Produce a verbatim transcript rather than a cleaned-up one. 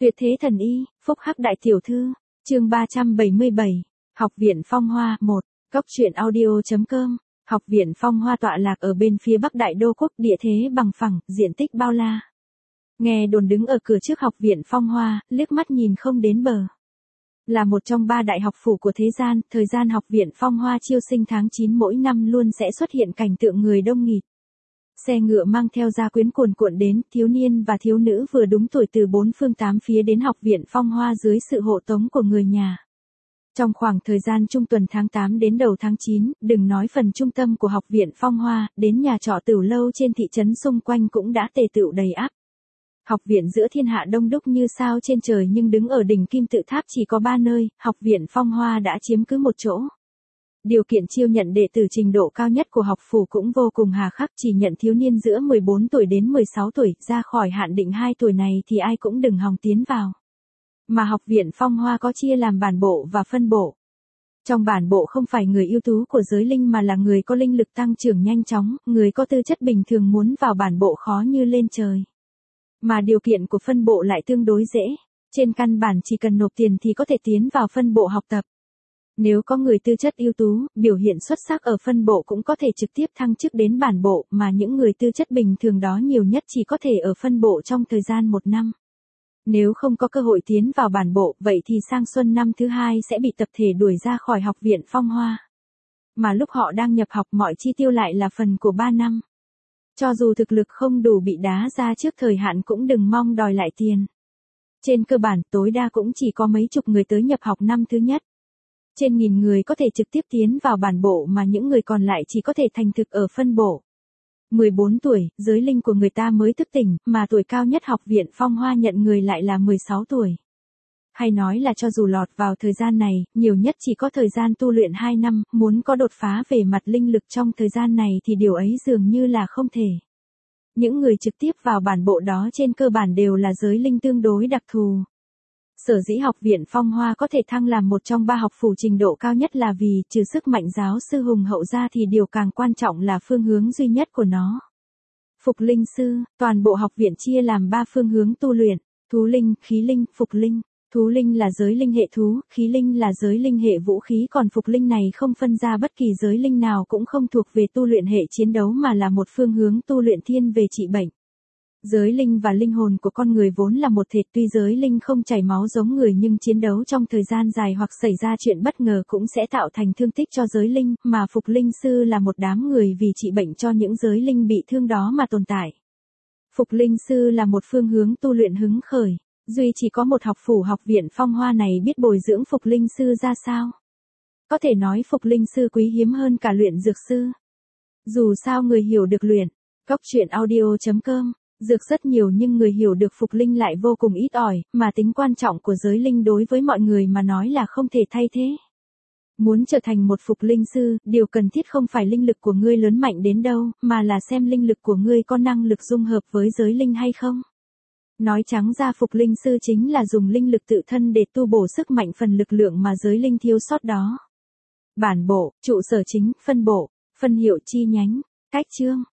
Tuyệt thế thần y, phúc hắc đại tiểu thư, chương ba trăm bảy mươi bảy, Học viện Phong Hoa, một, Cốc truyện audio.com, Học viện Phong Hoa tọa lạc ở bên phía bắc đại đô quốc, địa thế bằng phẳng, diện tích bao la. Nghe đồn đứng ở cửa trước Học viện Phong Hoa, liếc mắt nhìn không đến bờ. Là một trong ba đại học phủ của thế gian, thời gian Học viện Phong Hoa chiêu sinh tháng chín mỗi năm luôn sẽ xuất hiện cảnh tượng người đông nghịt. Xe ngựa mang theo gia quyến cuồn cuộn đến, thiếu niên và thiếu nữ vừa đúng tuổi từ bốn phương tám phía đến Học viện Phong Hoa dưới sự hộ tống của người nhà. Trong khoảng thời gian trung tuần tháng tám đến đầu tháng chín, đừng nói phần trung tâm của Học viện Phong Hoa, đến nhà trọ tửu lâu trên thị trấn xung quanh cũng đã tề tựu đầy ắp. Học viện giữa thiên hạ đông đúc như sao trên trời, nhưng đứng ở đỉnh kim tự tháp chỉ có ba nơi, Học viện Phong Hoa đã chiếm cứ một chỗ. Điều kiện chiêu nhận đệ tử trình độ cao nhất của học phủ cũng vô cùng hà khắc, chỉ nhận thiếu niên giữa mười bốn tuổi đến mười sáu tuổi, ra khỏi hạn định hai tuổi này thì ai cũng đừng hòng tiến vào. Mà Học viện Phong Hoa có chia làm bản bộ và phân bộ. Trong bản bộ không phải người ưu tú của giới linh mà là người có linh lực tăng trưởng nhanh chóng, người có tư chất bình thường muốn vào bản bộ khó như lên trời. Mà điều kiện của phân bộ lại tương đối dễ, trên căn bản chỉ cần nộp tiền thì có thể tiến vào phân bộ học tập. Nếu có người tư chất ưu tú, biểu hiện xuất sắc ở phân bộ cũng có thể trực tiếp thăng chức đến bản bộ, mà những người tư chất bình thường đó nhiều nhất chỉ có thể ở phân bộ trong thời gian một năm. Nếu không có cơ hội tiến vào bản bộ, vậy thì sang xuân năm thứ hai sẽ bị tập thể đuổi ra khỏi Học viện Phong Hoa. Mà lúc họ đang nhập học mọi chi tiêu lại là phần của ba năm. Cho dù thực lực không đủ bị đá ra trước thời hạn cũng đừng mong đòi lại tiền. Trên cơ bản tối đa cũng chỉ có mấy chục người tới nhập học năm thứ nhất. Trên nghìn người có thể trực tiếp tiến vào bản bộ mà những người còn lại chỉ có thể thành thực ở phân bộ. mười bốn tuổi, giới linh của người ta mới thức tỉnh, mà tuổi cao nhất Học viện Phong Hoa nhận người lại là mười sáu tuổi. Hay nói là cho dù lọt vào thời gian này, nhiều nhất chỉ có thời gian tu luyện hai năm, muốn có đột phá về mặt linh lực trong thời gian này thì điều ấy dường như là không thể. Những người trực tiếp vào bản bộ đó trên cơ bản đều là giới linh tương đối đặc thù. Sở dĩ Học viện Phong Hoa có thể thăng làm một trong ba học phủ trình độ cao nhất là vì, trừ sức mạnh giáo sư hùng hậu ra thì điều càng quan trọng là phương hướng duy nhất của nó. Phục linh sư, toàn bộ học viện chia làm ba phương hướng tu luyện, thú linh, khí linh, phục linh. Thú linh là giới linh hệ thú, khí linh là giới linh hệ vũ khí, còn phục linh này không phân ra bất kỳ giới linh nào, cũng không thuộc về tu luyện hệ chiến đấu mà là một phương hướng tu luyện thiên về trị bệnh. Giới linh và linh hồn của con người vốn là một thể, tuy giới linh không chảy máu giống người nhưng chiến đấu trong thời gian dài hoặc xảy ra chuyện bất ngờ cũng sẽ tạo thành thương tích cho giới linh, mà phục linh sư là một đám người vì trị bệnh cho những giới linh bị thương đó mà tồn tại. Phục linh sư là một phương hướng tu luyện hứng khởi, duy chỉ có một học phủ Học viện Phong Hoa này biết bồi dưỡng phục linh sư ra sao. Có thể nói phục linh sư quý hiếm hơn cả luyện dược sư. Dù sao người hiểu được luyện, Cốc truyện audio.com, dược rất nhiều nhưng người hiểu được phục linh lại vô cùng ít ỏi, mà tính quan trọng của giới linh đối với mọi người mà nói là không thể thay thế. Muốn trở thành một phục linh sư, điều cần thiết không phải linh lực của ngươi lớn mạnh đến đâu, mà là xem linh lực của ngươi có năng lực dung hợp với giới linh hay không. Nói trắng ra phục linh sư chính là dùng linh lực tự thân để tu bổ sức mạnh phần lực lượng mà giới linh thiếu sót đó. Bản bộ, trụ sở chính, phân bộ, phân hiệu chi nhánh, cách chương,